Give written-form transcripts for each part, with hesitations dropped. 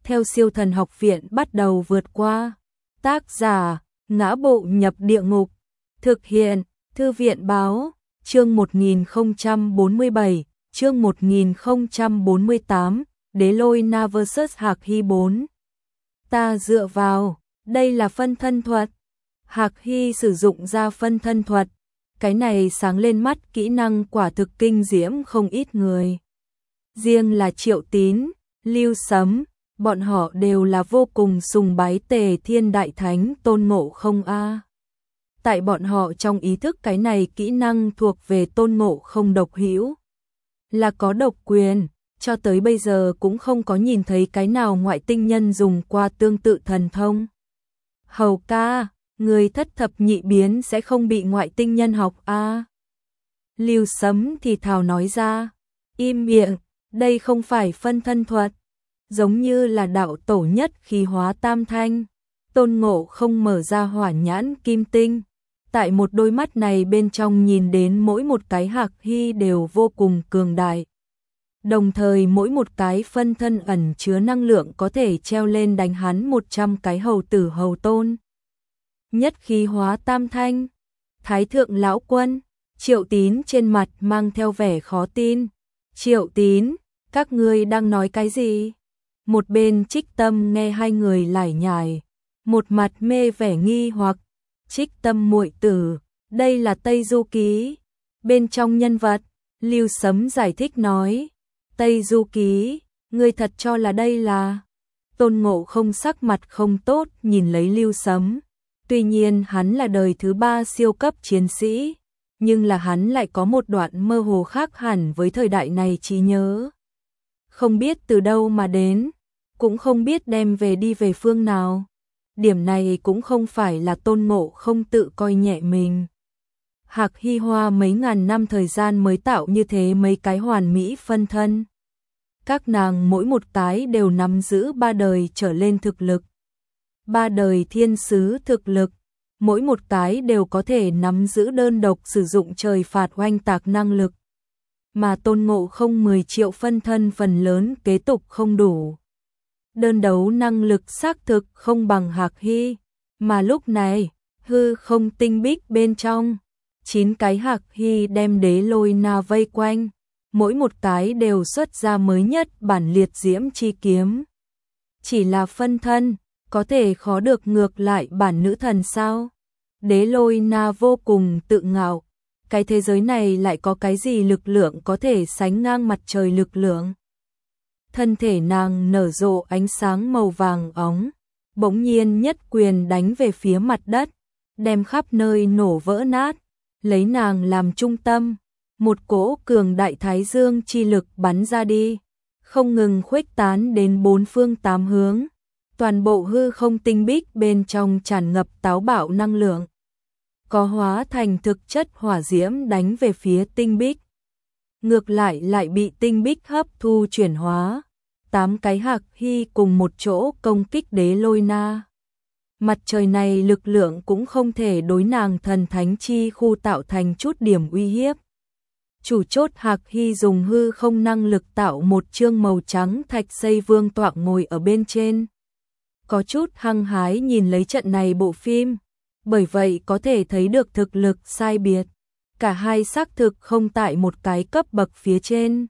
theo Siêu Thần Học Viện bắt đầu vượt qua. Tác giả: Ngã Bộ Nhập Địa Ngục. Thực hiện: Thư viện báo. Chương 1047, chương 1048, Đế Lôi Na vs Hạc Hy 4. Ta dựa vào, đây là phân thân thuật. Hạc Hy sử dụng ra phân thân thuật, cái này sáng lên mắt kỹ năng quả thực kinh diễm không ít người. Riêng là Triệu Tín, Lưu Sấm, bọn họ đều là vô cùng sùng bái Tề Thiên Đại Thánh Tôn Ngộ Không a. Tại bọn họ trong ý thức cái này kỹ năng thuộc về Tôn Ngộ Không độc hữu, là có độc quyền, cho tới bây giờ cũng không có nhìn thấy cái nào ngoại tinh nhân dùng qua tương tự thần thông. Hầu ca, người thất thập nhị biến sẽ không bị ngoại tinh nhân học a. Lưu Sấm thì thào nói ra, im miệng, đây không phải phân thân thuật, giống như là đạo tổ nhất khí hóa tam thanh. Tôn Ngộ Không mở ra hỏa nhãn kim tinh, tại một đôi mắt này bên trong nhìn đến mỗi một cái Hạc Hy đều vô cùng cường đại. Đồng thời mỗi một cái phân thân ẩn chứa năng lượng có thể treo lên đánh hắn 100 cái hầu tử hầu tôn. Nhất khí hóa tam thanh, Thái thượng lão quân. Triệu Tín trên mặt mang theo vẻ khó tin. Triệu Tín, các ngươi đang nói cái gì? Một bên Trích Tâm nghe hai người lải nhải, một mặt mê vẻ nghi hoặc. Trích Tâm muội tử, đây là Tây Du Ký. Bên trong nhân vật, Lưu Sấm giải thích nói, Tây Du Ký, ngươi thật cho là đây là... Tôn Ngộ Không sắc mặt không tốt nhìn lấy Lưu Sấm. Tuy nhiên hắn là đời thứ 3 siêu cấp chiến sĩ, nhưng là hắn lại có một đoạn mơ hồ khác hẳn với thời đại này trí nhớ. Không biết từ đâu mà đến, cũng không biết đem về đi về phương nào. Điểm này cũng không phải là Tôn Ngộ Không tự coi nhẹ mình. Hạc Hy hoa mấy ngàn năm thời gian mới tạo như thế mấy cái hoàn mỹ phân thân. Các nàng mỗi một cái đều nắm giữ 3 đời trở lên thực lực. 3 đời thiên sứ thực lực, mỗi một cái đều có thể nắm giữ đơn độc sử dụng trời phạt oanh tạc năng lực. Mà Tôn Ngộ Không 10 triệu phân thân phần lớn kế tục không đủ. Đơn đấu năng lực xác thực không bằng Hạc Hy, mà lúc này, hư không tinh bích bên trong, 9 cái Hạc Hy đem Đế Lôi Na vây quanh, mỗi một cái đều xuất ra mới nhất bản liệt diễm chi kiếm. Chỉ là phân thân, có thể khó được ngược lại bản nữ thần sao? Đế Lôi Na vô cùng tự ngạo, cái thế giới này lại có cái gì lực lượng có thể sánh ngang mặt trời lực lượng? Thân thể nàng nở rộ ánh sáng màu vàng óng, bỗng nhiên nhất quyền đánh về phía mặt đất, đem khắp nơi nổ vỡ nát, lấy nàng làm trung tâm, một cỗ cường đại thái dương chi lực bắn ra đi, không ngừng khuếch tán đến 4 phương 8 hướng. Toàn bộ hư không tinh bích bên trong tràn ngập táo bạo năng lượng, có hóa thành thực chất hỏa diễm đánh về phía tinh bích. Ngược lại bị tinh bích hấp thu chuyển hóa. 8 cái Hạc Hy cùng một chỗ công kích Đế Lôi Na. Mặt trời này lực lượng cũng không thể đối nàng thần thánh chi khu tạo thành chút điểm uy hiếp. Chủ chốt Hạc Hy dùng hư không năng lực tạo một chương màu trắng thạch xây vương tọa ngồi ở bên trên. Có chút hăng hái nhìn lấy trận này bộ phim, bởi vậy có thể thấy được thực lực sai biệt. Cả hai xác thực không tại một cái cấp bậc phía trên.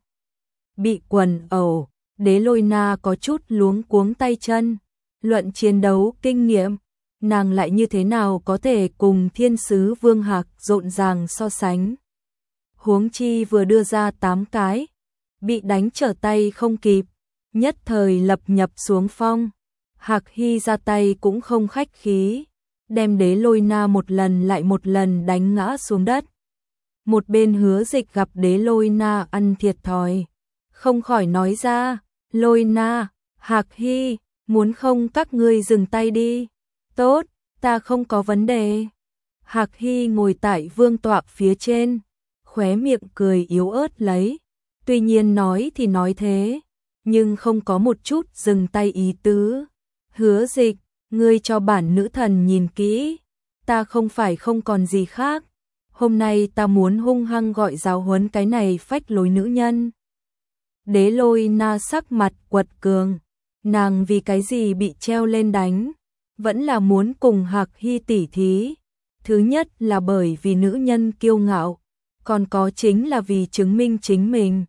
Bị quần ẩu, Đế Lôi Na có chút luống cuống tay chân. Luận chiến đấu kinh nghiệm, nàng lại như thế nào có thể cùng thiên sứ Vương Hạc rộn ràng so sánh. Huống chi vừa đưa ra 8 cái, bị đánh trở tay không kịp, nhất thời lập nhập xuống phong. Hạc Hy ra tay cũng không khách khí, đem Đế Lôi Na một lần lại một lần đánh ngã xuống đất. Một bên Hứa Dịch gặp Đế Lôi Na ăn thiệt thòi, không khỏi nói ra, Lôi Na, Hạc Hy, muốn không các ngươi dừng tay đi. Tốt, ta không có vấn đề. Hạc Hy ngồi tại vương tọa phía trên, khóe miệng cười yếu ớt lấy. Tuy nhiên nói thì nói thế, nhưng không có một chút dừng tay ý tứ. Hứa Dịch, ngươi cho bản nữ thần nhìn kỹ, ta không phải không còn gì khác. Hôm nay ta muốn hung hăng gọi giáo huấn cái này phách lối nữ nhân. Đế Lôi Na sắc mặt quật cường, nàng vì cái gì bị treo lên đánh, vẫn là muốn cùng Hạc Hy tỉ thí. Thứ nhất là bởi vì nữ nhân kiêu ngạo, còn có chính là vì chứng minh chính mình.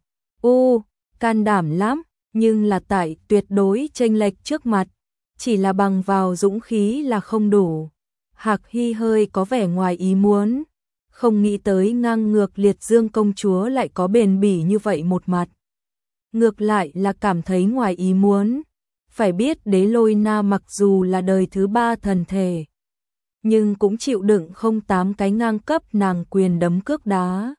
Can đảm lắm, nhưng là tại tuyệt đối chênh lệch trước mặt, chỉ là bằng vào dũng khí là không đủ. Hạc Hy hơi có vẻ ngoài ý muốn, không nghĩ tới ngang ngược Liệt Dương công chúa lại có bền bỉ như vậy một mặt. Ngược lại là cảm thấy ngoài ý muốn. Phải biết Đế Lôi Na mặc dù là đời thứ 3 thần thể, nhưng cũng chịu đựng không 8 cái ngang cấp nàng quyền đấm cước đá.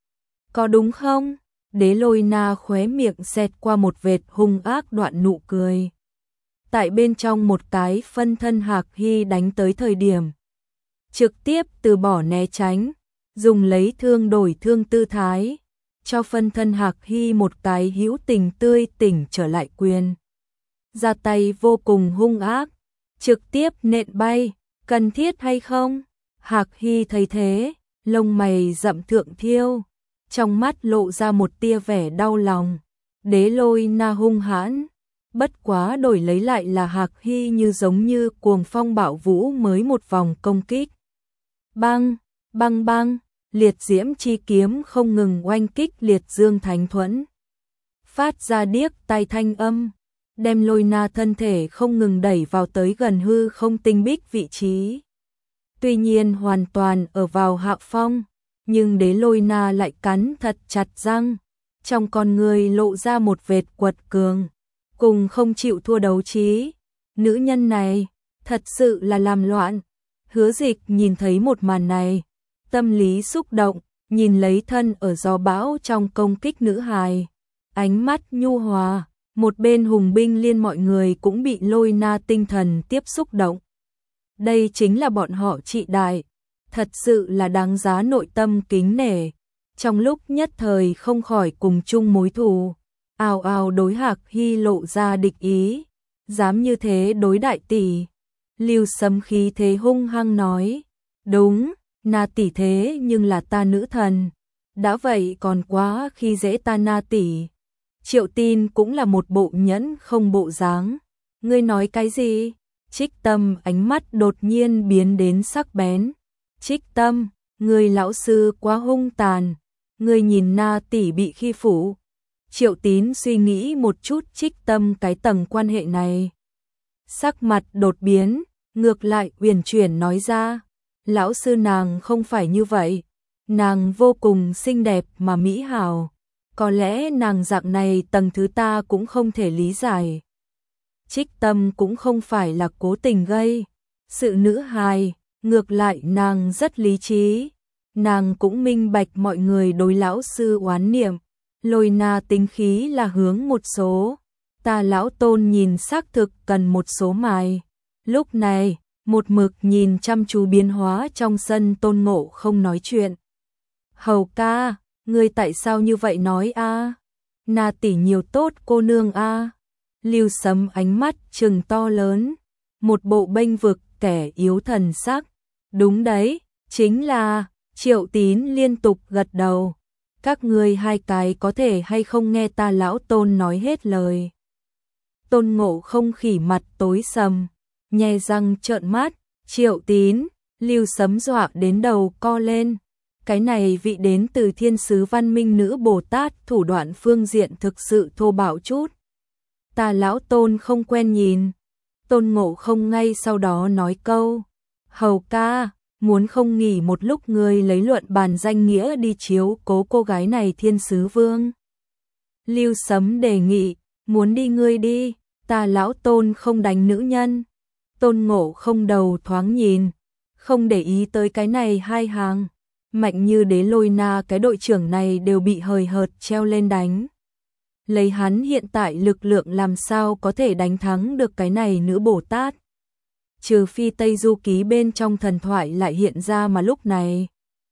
Có đúng không? Đế Lôi Na khóe miệng xẹt qua một vệt hung ác đoạn nụ cười. Tại bên trong một cái phân thân Hạc Hy đánh tới thời điểm, trực tiếp từ bỏ né tránh, dùng lấy thương đổi thương tư thái, cho phân thân Hạc Hy một cái hữu tình tươi tỉnh trở lại quyền. Ra tay vô cùng hung ác, trực tiếp nện bay, cần thiết hay không? Hạc Hy thấy thế, lông mày rậm thượng thiêu, trong mắt lộ ra một tia vẻ đau lòng. Đế Lôi Na hung hãn, bất quá đổi lấy lại là Hạc Hy như giống như cuồng phong bạo vũ mới một vòng công kích. Bang, bang bang, liệt diễm chi kiếm không ngừng oanh kích Liệt Dương Thánh Thuẫn. Phát ra điếc tai thanh âm, đem Lôi Na thân thể không ngừng đẩy vào tới gần hư không tinh bích vị trí. Tuy nhiên hoàn toàn ở vào hạ phong, nhưng Đế Lôi Na lại cắn thật chặt răng, trong con người lộ ra một vệt quật cường, cùng không chịu thua đấu trí. Nữ nhân này, thật sự là làm loạn. Hứa Dịch nhìn thấy một màn này, tâm lý xúc động, nhìn lấy thân ở gió bão trong công kích nữ hài, ánh mắt nhu hòa. Một bên hùng binh liên mọi người cũng bị Lôi Na tinh thần tiếp xúc động. Đây chính là bọn họ trị đại, thật sự là đáng giá nội tâm kính nể. Trong lúc nhất thời không khỏi cùng chung mối thù, ào ào đối Hạc Hy lộ ra địch ý, dám như thế đối đại tỷ. Lưu Sấm khí thế hung hăng nói, đúng, Na tỷ thế nhưng là ta nữ thần, đã vậy còn quá khi dễ ta Na tỷ. Triệu Tin cũng là một bộ nhẫn không bộ dáng. Ngươi nói cái gì? Trích Tâm ánh mắt đột nhiên biến đến sắc bén. Trích Tâm, ngươi lão sư quá hung tàn. Ngươi nhìn Na tỷ bị khi phụ. Triệu Tín suy nghĩ một chút Trích Tâm cái tầng quan hệ này. Sắc mặt đột biến, ngược lại uyển chuyển nói ra. Lão sư nàng không phải như vậy. Nàng vô cùng xinh đẹp mà mỹ hảo. Có lẽ nàng dạng này tầng thứ ta cũng không thể lý giải. Trích Tâm cũng không phải là cố tình gây sự nữ hài, ngược lại nàng rất lý trí. Nàng cũng minh bạch mọi người đối lão sư oán niệm. Lôi Na tính khí là hướng một số, ta lão tôn nhìn xác thực cần một số mài. Lúc này, một mực nhìn chăm chú biến hóa trong sân Tôn Ngộ không nói chuyện. Hầu ca, ngươi tại sao như vậy nói a? Na tỷ nhiều tốt cô nương a. Lưu Sấm ánh mắt trừng to lớn, một bộ bênh vực kẻ yếu thần sắc. Đúng đấy, chính là. Triệu Tín liên tục gật đầu. Các ngươi hai cái có thể hay không nghe ta lão Tôn nói hết lời. Tôn Ngộ không khỉ mặt tối sầm, nhe răng trợn mắt. Triệu Tín, Lưu Sấm dọa đến đầu co lên. Cái này vị đến từ thiên sứ văn minh nữ Bồ Tát thủ đoạn phương diện thực sự thô bạo chút. Ta lão Tôn không quen nhìn. Tôn Ngộ không ngay sau đó nói câu, hầu ca, muốn không nghỉ một lúc ngươi lấy luận bàn danh nghĩa đi chiếu cố cô gái này thiên sứ vương. Lưu Sấm đề nghị, muốn đi ngươi đi, ta lão Tôn không đánh nữ nhân. Tôn Ngộ không đầu thoáng nhìn, không để ý tới cái này hai hàng. Mạnh như Đế Lôi Na cái đội trưởng này đều bị hời hợt treo lên đánh. Lấy hắn hiện tại lực lượng làm sao có thể đánh thắng được cái này nữ Bồ Tát. Trừ phi Tây Du Ký bên trong thần thoại lại hiện ra mà lúc này.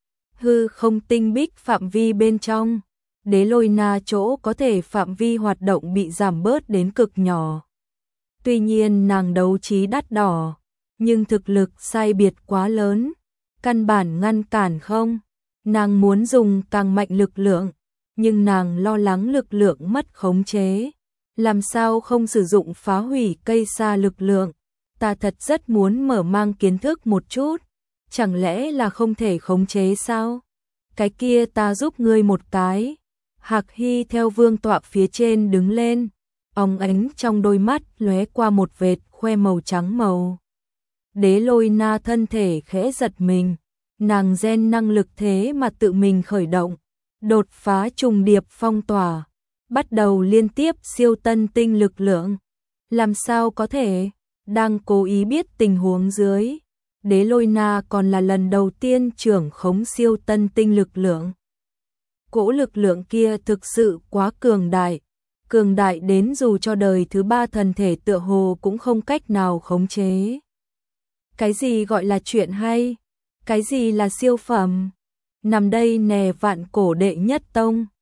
Hư không tinh bích phạm vi bên trong, Đế Lôi Na chỗ có thể phạm vi hoạt động bị giảm bớt đến cực nhỏ. Tuy nhiên nàng đấu trí đắt đỏ, nhưng thực lực sai biệt quá lớn, căn bản ngăn cản không. Nàng muốn dùng càng mạnh lực lượng, nhưng nàng lo lắng lực lượng mất khống chế. Làm sao không sử dụng phá hủy cây sa lực lượng? Ta thật rất muốn mở mang kiến thức một chút. Chẳng lẽ là không thể khống chế sao? Cái kia ta giúp ngươi một cái. Hạc Hy theo vương tọa phía trên đứng lên, óng ánh trong đôi mắt lóe qua một vệt khoe màu trắng màu. Đế Lôi Na thân thể khẽ giật mình, nàng gen năng lực thế mà tự mình khởi động, đột phá trùng điệp phong tỏa, bắt đầu liên tiếp siêu tân tinh lực lượng. Làm sao có thể? Đang cố ý biết tình huống dưới, Đế Lôi Na còn là lần đầu tiên trưởng khống siêu tân tinh lực lượng. Cỗ lực lượng kia thực sự quá cường đại đến dù cho đời thứ 3 thần thể tựa hồ cũng không cách nào khống chế. Cái gì gọi là chuyện hay? Cái gì là siêu phẩm? Nằm đây nè vạn cổ đệ nhất tông.